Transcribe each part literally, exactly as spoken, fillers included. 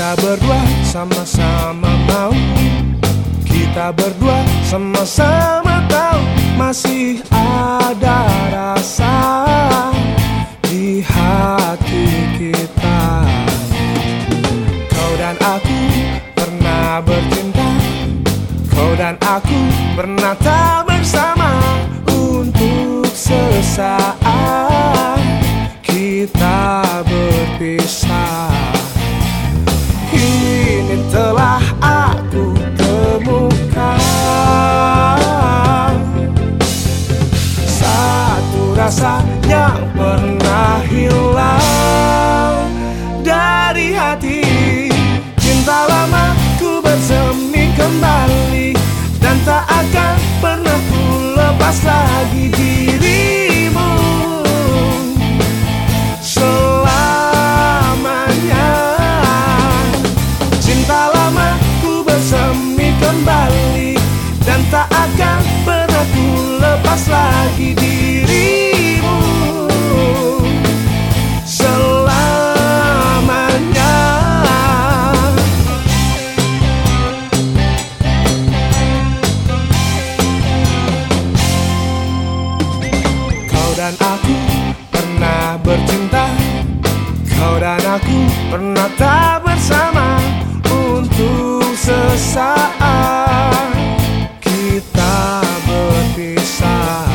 Kita berdua sama-sama mau, kita berdua sama-sama tahu masih ada rasa di hati kita. Kau dan aku pernah bercinta, kau dan aku pernah tak bersama. Untuk sesaat kita berpisah. Kini telah aku temukan satu rasa yang pernah hilang dari hati. Cinta lama ku bersemi kembali, dan tak akan pernah ku lepas lagi dirimu selamanya. Cinta lama ku bersemi kembali, dan tak akan pernah ku lepas lagi dirimu selamanya. Kau dan aku pernah bercinta, kau dan aku pernah tak bersama. Untuk sesaat kita berpisah.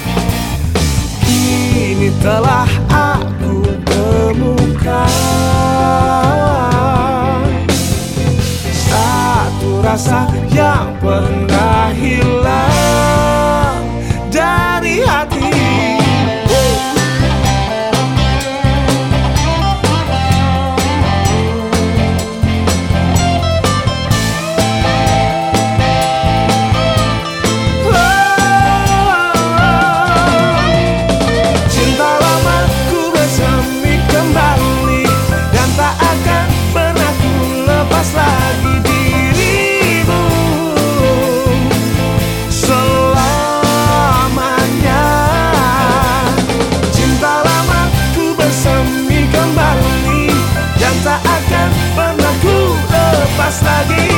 Kini telah aku temukan satu rasa yang pernah hilang dari hati. Tak akan pernah ku lepas lagi.